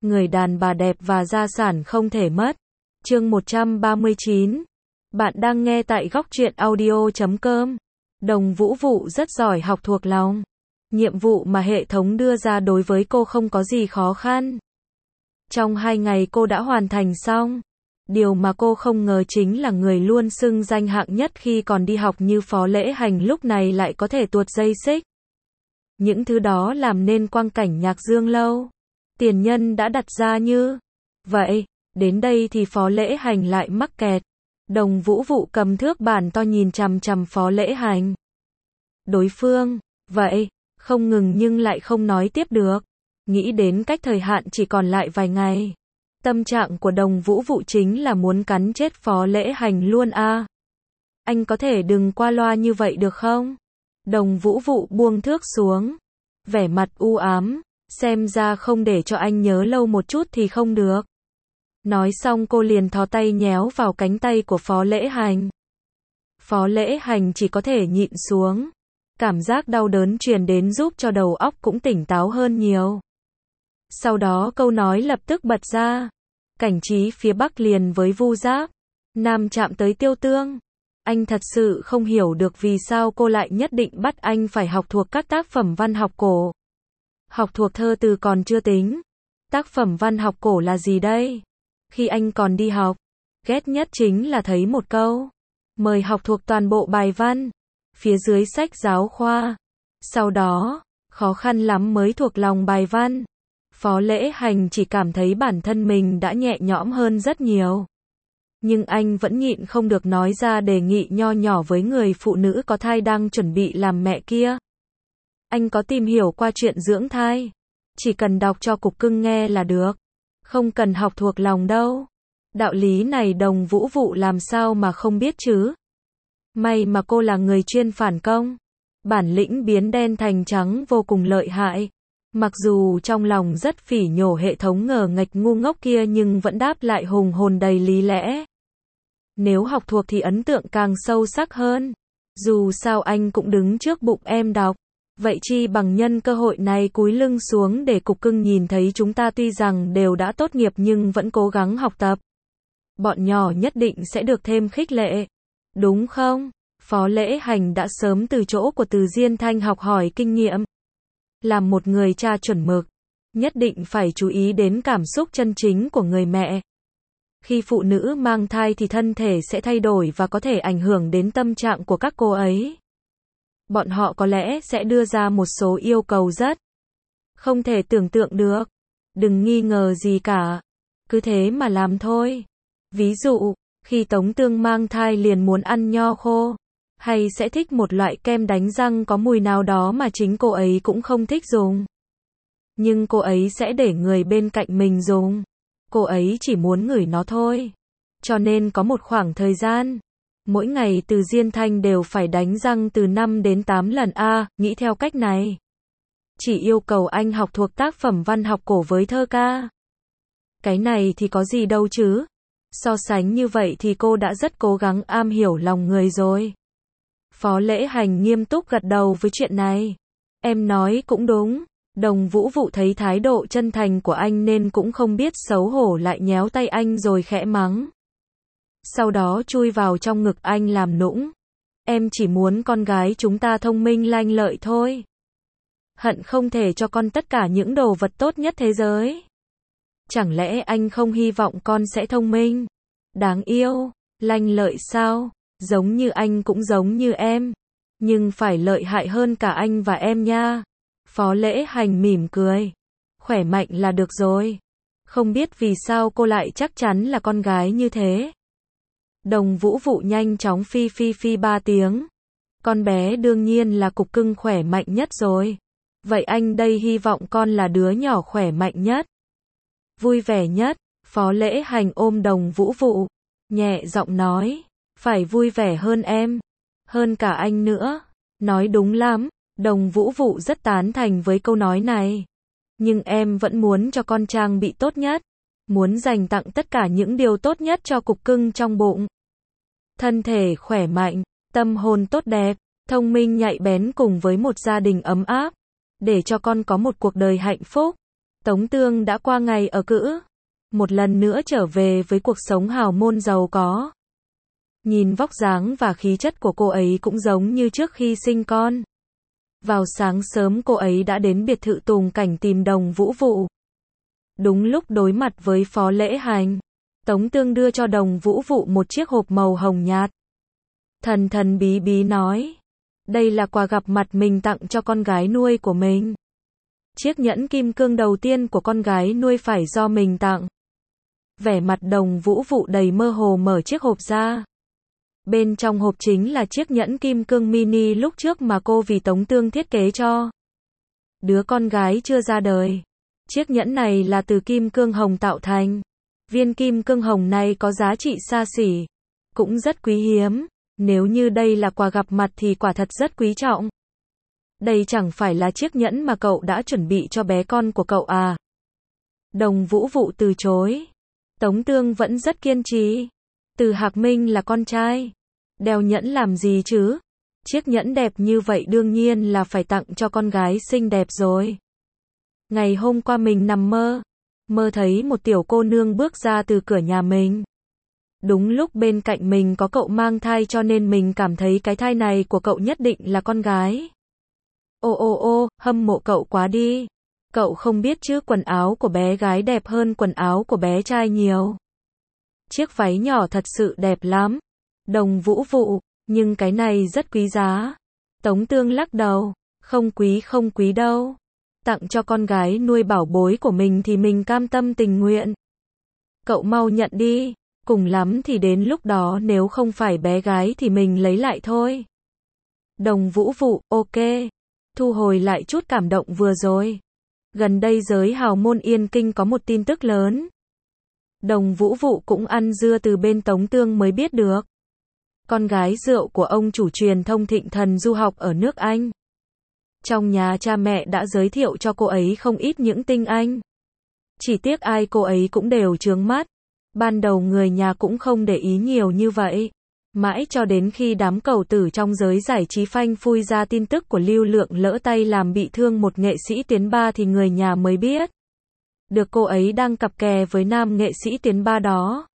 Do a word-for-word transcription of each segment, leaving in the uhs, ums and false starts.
người đàn bà đẹp và gia sản không thể mất. Chương một trăm ba mươi chín. Bạn đang nghe tại góc truyện audio chấm com. Đồng Vũ Vụ rất giỏi học thuộc lòng. Nhiệm vụ mà hệ thống đưa ra đối với cô không có gì khó khăn. Trong hai ngày cô đã hoàn thành xong. Điều mà cô không ngờ chính là người luôn xưng danh hạng nhất khi còn đi học như Phó Lễ Hành lúc này lại có thể tuột dây xích. Những thứ đó làm nên quang cảnh Nhạc Dương lâu. Tiền nhân đã đặt ra như vậy, đến đây thì Phó Lễ Hành lại mắc kẹt. Đồng Vũ Vụ cầm thước bản to nhìn chằm chằm Phó Lễ Hành. Đối phương, vậy, không ngừng nhưng lại không nói tiếp được. Nghĩ đến cách thời hạn chỉ còn lại vài ngày. Tâm trạng của Đồng Vũ Vụ chính là muốn cắn chết Phó Lễ Hành luôn a. À. Anh có thể đừng qua loa như vậy được không? Đồng Vũ Vụ buông thước xuống. Vẻ mặt u ám, xem ra không để cho anh nhớ lâu một chút thì không được. Nói xong cô liền thò tay nhéo vào cánh tay của Phó Lễ Hành. Phó Lễ Hành chỉ có thể nhịn xuống. Cảm giác đau đớn truyền đến giúp cho đầu óc cũng tỉnh táo hơn nhiều. Sau đó câu nói lập tức bật ra. Cảnh trí phía Bắc liền với Vu Giáp. Nam chạm tới Tiêu Tương. Anh thật sự không hiểu được vì sao cô lại nhất định bắt anh phải học thuộc các tác phẩm văn học cổ. Học thuộc thơ từ còn chưa tính. Tác phẩm văn học cổ là gì đây? Khi anh còn đi học, ghét nhất chính là thấy một câu. Mời học thuộc toàn bộ bài văn. Phía dưới sách giáo khoa. Sau đó, khó khăn lắm mới thuộc lòng bài văn. Phó Lễ Hành chỉ cảm thấy bản thân mình đã nhẹ nhõm hơn rất nhiều. Nhưng anh vẫn nhịn không được nói ra đề nghị nho nhỏ với người phụ nữ có thai đang chuẩn bị làm mẹ kia. Anh có tìm hiểu qua chuyện dưỡng thai. Chỉ cần đọc cho cục cưng nghe là được. Không cần học thuộc lòng đâu. Đạo lý này Đồng Vũ Vụ làm sao mà không biết chứ. May mà cô là người chuyên phản công. Bản lĩnh biến đen thành trắng vô cùng lợi hại. Mặc dù trong lòng rất phỉ nhổ hệ thống ngờ nghệch ngu ngốc kia nhưng vẫn đáp lại hùng hồn đầy lý lẽ. Nếu học thuộc thì ấn tượng càng sâu sắc hơn. Dù sao anh cũng đứng trước bụng em đọc. Vậy chi bằng nhân cơ hội này cúi lưng xuống để cục cưng nhìn thấy chúng ta tuy rằng đều đã tốt nghiệp nhưng vẫn cố gắng học tập. Bọn nhỏ nhất định sẽ được thêm khích lệ. Đúng không? Phó Lễ Hành đã sớm từ chỗ của Từ Diên Thanh học hỏi kinh nghiệm. Làm một người cha chuẩn mực, nhất định phải chú ý đến cảm xúc chân chính của người mẹ. Khi phụ nữ mang thai thì thân thể sẽ thay đổi và có thể ảnh hưởng đến tâm trạng của các cô ấy. Bọn họ có lẽ sẽ đưa ra một số yêu cầu rất không thể tưởng tượng được. Đừng nghi ngờ gì cả. Cứ thế mà làm thôi. Ví dụ, khi Tống Tương mang thai liền muốn ăn nho khô. Hay sẽ thích một loại kem đánh răng có mùi nào đó mà chính cô ấy cũng không thích dùng. Nhưng cô ấy sẽ để người bên cạnh mình dùng. Cô ấy chỉ muốn ngửi nó thôi. Cho nên có một khoảng thời gian, mỗi ngày Từ Diên Thanh đều phải đánh răng từ năm đến tám lần a, à, nghĩ theo cách này. Chỉ yêu cầu anh học thuộc tác phẩm văn học cổ với thơ ca. Cái này thì có gì đâu chứ. So sánh như vậy thì cô đã rất cố gắng am hiểu lòng người rồi. Phó Lễ Hành nghiêm túc gật đầu với chuyện này. Em nói cũng đúng. Đồng Vũ Vụ thấy thái độ chân thành của anh nên cũng không biết xấu hổ lại nhéo tay anh rồi khẽ mắng. Sau đó chui vào trong ngực anh làm nũng. Em chỉ muốn con gái chúng ta thông minh lanh lợi thôi. Hận không thể cho con tất cả những đồ vật tốt nhất thế giới. Chẳng lẽ anh không hy vọng con sẽ thông minh, đáng yêu, lanh lợi sao? Giống như anh cũng giống như em. Nhưng phải lợi hại hơn cả anh và em nha. Phó Lễ Hành mỉm cười. Khỏe mạnh là được rồi. Không biết vì sao cô lại chắc chắn là con gái như thế. Đồng Vũ Vụ nhanh chóng phi phi phi ba tiếng. Con bé đương nhiên là cục cưng khỏe mạnh nhất rồi. Vậy anh đây hy vọng con là đứa nhỏ khỏe mạnh nhất, vui vẻ nhất. Phó Lễ Hành ôm Đồng Vũ Vụ, nhẹ giọng nói. Phải vui vẻ hơn em, hơn cả anh nữa. Nói đúng lắm. Đồng Vũ Vụ rất tán thành với câu nói này. Nhưng em vẫn muốn cho con trang bị tốt nhất. Muốn dành tặng tất cả những điều tốt nhất cho cục cưng trong bụng. Thân thể khỏe mạnh, tâm hồn tốt đẹp, thông minh nhạy bén cùng với một gia đình ấm áp. Để cho con có một cuộc đời hạnh phúc. Tống Tương đã qua ngày ở cữ, một lần nữa trở về với cuộc sống hào môn giàu có. Nhìn vóc dáng và khí chất của cô ấy cũng giống như trước khi sinh con. Vào sáng sớm cô ấy đã đến biệt thự Tùng Cảnh tìm Đồng Vũ Vụ. Đúng lúc đối mặt với Phó Lễ Hành, Tống Tương đưa cho Đồng Vũ Vụ một chiếc hộp màu hồng nhạt. Thần thần bí bí nói, đây là quà gặp mặt mình tặng cho con gái nuôi của mình. Chiếc nhẫn kim cương đầu tiên của con gái nuôi phải do mình tặng. Vẻ mặt Đồng Vũ Vụ đầy mơ hồ mở chiếc hộp ra. Bên trong hộp chính là chiếc nhẫn kim cương mini lúc trước mà cô vì Tống Tương thiết kế cho đứa con gái chưa ra đời. Chiếc nhẫn này là từ kim cương hồng tạo thành. Viên kim cương hồng này có giá trị xa xỉ, cũng rất quý hiếm. Nếu như đây là quà gặp mặt thì quả thật rất quý trọng. Đây chẳng phải là chiếc nhẫn mà cậu đã chuẩn bị cho bé con của cậu à? Đồng Vũ Vụ từ chối. Tống Tương vẫn rất kiên trì. Từ Hạc Minh là con trai. Đeo nhẫn làm gì chứ? Chiếc nhẫn đẹp như vậy đương nhiên là phải tặng cho con gái xinh đẹp rồi. Ngày hôm qua mình nằm mơ. Mơ thấy một tiểu cô nương bước ra từ cửa nhà mình. Đúng lúc bên cạnh mình có cậu mang thai cho nên mình cảm thấy cái thai này của cậu nhất định là con gái. Ô ô ô, hâm mộ cậu quá đi. Cậu không biết chứ quần áo của bé gái đẹp hơn quần áo của bé trai nhiều. Chiếc váy nhỏ thật sự đẹp lắm. Đồng Vũ Vụ, nhưng cái này rất quý giá. Tống Tương lắc đầu, không quý không quý đâu. Tặng cho con gái nuôi bảo bối của mình thì mình cam tâm tình nguyện. Cậu mau nhận đi, cùng lắm thì đến lúc đó nếu không phải bé gái thì mình lấy lại thôi. Đồng Vũ Vụ, ok. Thu hồi lại chút cảm động vừa rồi. Gần đây giới hào môn Yên Kinh có một tin tức lớn. Đồng Vũ Vụ cũng ăn dưa từ bên Tống Tương mới biết được. Con gái rượu của ông chủ truyền thông Thịnh Thần du học ở nước Anh. Trong nhà cha mẹ đã giới thiệu cho cô ấy không ít những tinh anh. Chỉ tiếc ai cô ấy cũng đều chướng mắt. Ban đầu người nhà cũng không để ý nhiều như vậy. Mãi cho đến khi đám cầu tử trong giới giải trí phanh phui ra tin tức của Lưu Lượng lỡ tay làm bị thương một nghệ sĩ tuyến ba thì người nhà mới biết được cô ấy đang cặp kè với nam nghệ sĩ tuyến ba đó.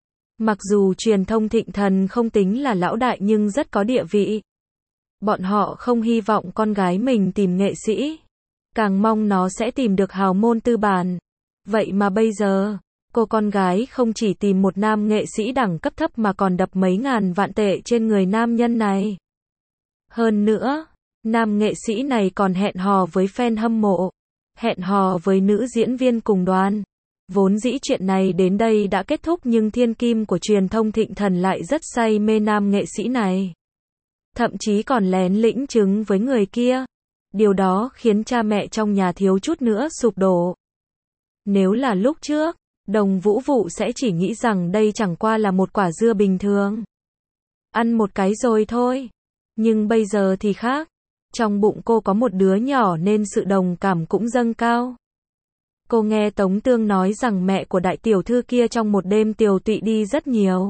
Mặc dù truyền thông Thịnh Thần không tính là lão đại nhưng rất có địa vị. Bọn họ không hy vọng con gái mình tìm nghệ sĩ, càng mong nó sẽ tìm được hào môn tư bản. Vậy mà bây giờ, cô con gái không chỉ tìm một nam nghệ sĩ đẳng cấp thấp mà còn đập mấy ngàn vạn tệ trên người nam nhân này. Hơn nữa, nam nghệ sĩ này còn hẹn hò với fan hâm mộ, hẹn hò với nữ diễn viên cùng đoàn. Vốn dĩ chuyện này đến đây đã kết thúc nhưng thiên kim của truyền thông Thịnh Thần lại rất say mê nam nghệ sĩ này. Thậm chí còn lén lĩnh chứng với người kia. Điều đó khiến cha mẹ trong nhà thiếu chút nữa sụp đổ. Nếu là lúc trước, Đồng Vũ Vụ sẽ chỉ nghĩ rằng đây chẳng qua là một quả dưa bình thường. Ăn một cái rồi thôi. Nhưng bây giờ thì khác. Trong bụng cô có một đứa nhỏ nên sự đồng cảm cũng dâng cao. Cô nghe Tống Tương nói rằng mẹ của đại tiểu thư kia trong một đêm tiều tụy đi rất nhiều.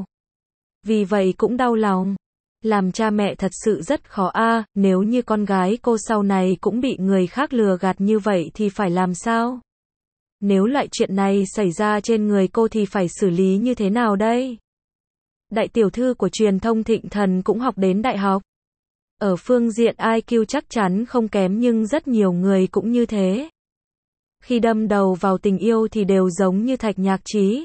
Vì vậy cũng đau lòng. Làm cha mẹ thật sự rất khó a, à, nếu như con gái cô sau này cũng bị người khác lừa gạt như vậy thì phải làm sao? Nếu loại chuyện này xảy ra trên người cô thì phải xử lý như thế nào đây? Đại tiểu thư của truyền thông Thịnh Thần cũng học đến đại học. Ở phương diện i kiu chắc chắn không kém nhưng rất nhiều người cũng như thế. Khi đâm đầu vào tình yêu thì đều giống như Thạch Nhạc Trí.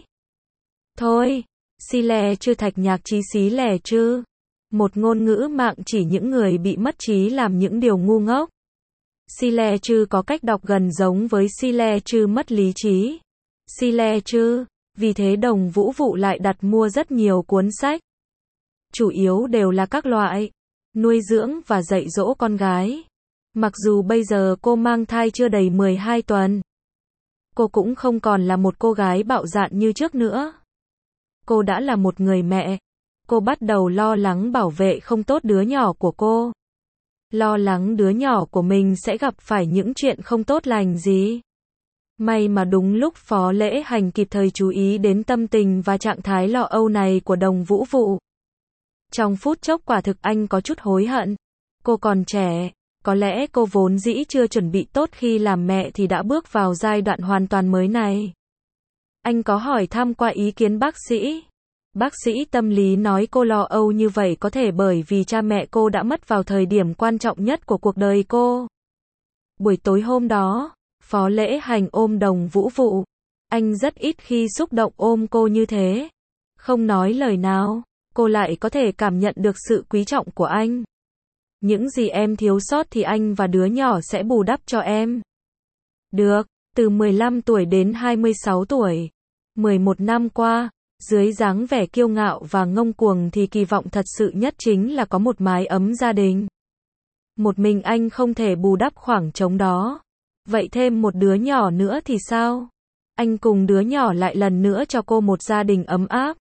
Thôi, xí lè chứ Thạch Nhạc Trí xí lè chứ. Một ngôn ngữ mạng chỉ những người bị mất trí làm những điều ngu ngốc. Xí lè chứ có cách đọc gần giống với xí lè chứ mất lý trí. Xí lè chứ, vì thế Đồng Vũ Vụ lại đặt mua rất nhiều cuốn sách. Chủ yếu đều là các loại nuôi dưỡng và dạy dỗ con gái. Mặc dù bây giờ cô mang thai chưa đầy mười hai tuần. Cô cũng không còn là một cô gái bạo dạn như trước nữa. Cô đã là một người mẹ. Cô bắt đầu lo lắng bảo vệ không tốt đứa nhỏ của cô. Lo lắng đứa nhỏ của mình sẽ gặp phải những chuyện không tốt lành gì. May mà đúng lúc Phó Lễ Hành kịp thời chú ý đến tâm tình và trạng thái lo âu này của Đồng Vũ Vụ. Trong phút chốc quả thực anh có chút hối hận. Cô còn trẻ, Có lẽ cô vốn dĩ chưa chuẩn bị tốt khi làm mẹ thì đã bước vào giai đoạn hoàn toàn mới này. Anh có hỏi thăm qua ý kiến bác sĩ. Bác sĩ tâm lý nói cô lo âu như vậy có thể bởi vì cha mẹ cô đã mất vào thời điểm quan trọng nhất của cuộc đời cô. Buổi tối hôm đó, Phó Lễ Hành ôm Đồng Vũ Vụ. Anh rất ít khi xúc động ôm cô như thế. Không nói lời nào, cô lại có thể cảm nhận được sự quý trọng của anh. Những gì em thiếu sót thì anh và đứa nhỏ sẽ bù đắp cho em. Được, từ mười lăm tuổi đến hai mươi sáu tuổi, mười một năm qua, dưới dáng vẻ kiêu ngạo và ngông cuồng thì kỳ vọng thật sự nhất chính là có một mái ấm gia đình. Một mình anh không thể bù đắp khoảng trống đó. Vậy thêm một đứa nhỏ nữa thì sao? Anh cùng đứa nhỏ lại lần nữa cho cô một gia đình ấm áp.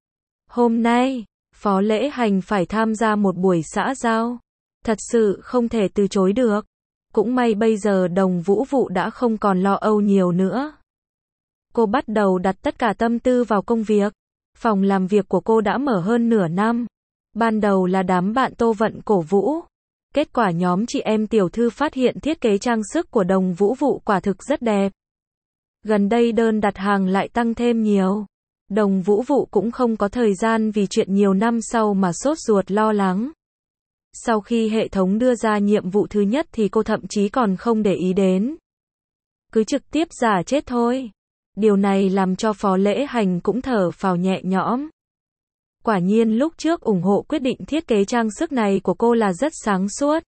Hôm nay, Phó Lễ Hành phải tham gia một buổi xã giao. Thật sự không thể từ chối được. Cũng may bây giờ Đồng Vũ Vụ đã không còn lo âu nhiều nữa. Cô bắt đầu đặt tất cả tâm tư vào công việc. Phòng làm việc của cô đã mở hơn nửa năm. Ban đầu là đám bạn Tô Vận cổ vũ. Kết quả nhóm chị em tiểu thư phát hiện thiết kế trang sức của Đồng Vũ Vụ quả thực rất đẹp. Gần đây đơn đặt hàng lại tăng thêm nhiều. Đồng Vũ Vụ cũng không có thời gian vì chuyện nhiều năm sau mà sốt ruột lo lắng. Sau khi hệ thống đưa ra nhiệm vụ thứ nhất thì cô thậm chí còn không để ý đến. Cứ trực tiếp giả chết thôi. Điều này làm cho Phó Lễ Hành cũng thở phào nhẹ nhõm. Quả nhiên lúc trước ủng hộ quyết định thiết kế trang sức này của cô là rất sáng suốt.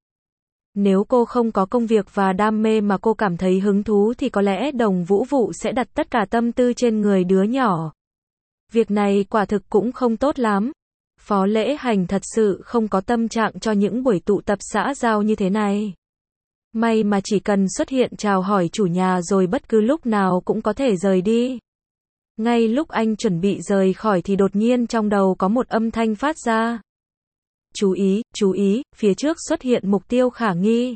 Nếu cô không có công việc và đam mê mà cô cảm thấy hứng thú thì có lẽ Đồng Vũ Vụ sẽ đặt tất cả tâm tư trên người đứa nhỏ. Việc này quả thực cũng không tốt lắm. Phó Lễ Hành thật sự không có tâm trạng cho những buổi tụ tập xã giao như thế này. May mà chỉ cần xuất hiện chào hỏi chủ nhà rồi bất cứ lúc nào cũng có thể rời đi. Ngay lúc anh chuẩn bị rời khỏi thì đột nhiên trong đầu có một âm thanh phát ra. Chú ý, chú ý, phía trước xuất hiện mục tiêu khả nghi.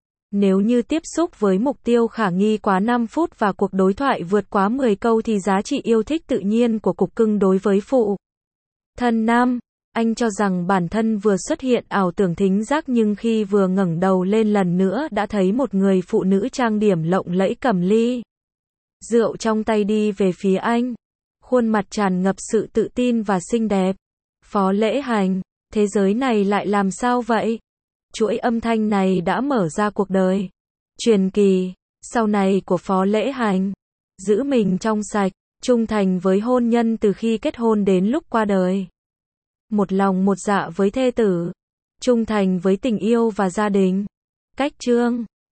Nếu như tiếp xúc với mục tiêu khả nghi quá năm phút và cuộc đối thoại vượt quá mười câu thì giá trị yêu thích tự nhiên của cục cưng đối với phụ thân nam. Anh cho rằng bản thân vừa xuất hiện ảo tưởng thính giác nhưng khi vừa ngẩng đầu lên lần nữa đã thấy một người phụ nữ trang điểm lộng lẫy cầm ly rượu trong tay đi về phía anh. Khuôn mặt tràn ngập sự tự tin và xinh đẹp. Phó Lễ Hành, thế giới này lại làm sao vậy? Chuỗi âm thanh này đã mở ra cuộc đời truyền kỳ sau này của Phó Lễ Hành. Giữ mình trong sạch, trung thành với hôn nhân từ khi kết hôn đến lúc qua đời. Một lòng một dạ với thê tử, trung thành với tình yêu và gia đình. Cách chương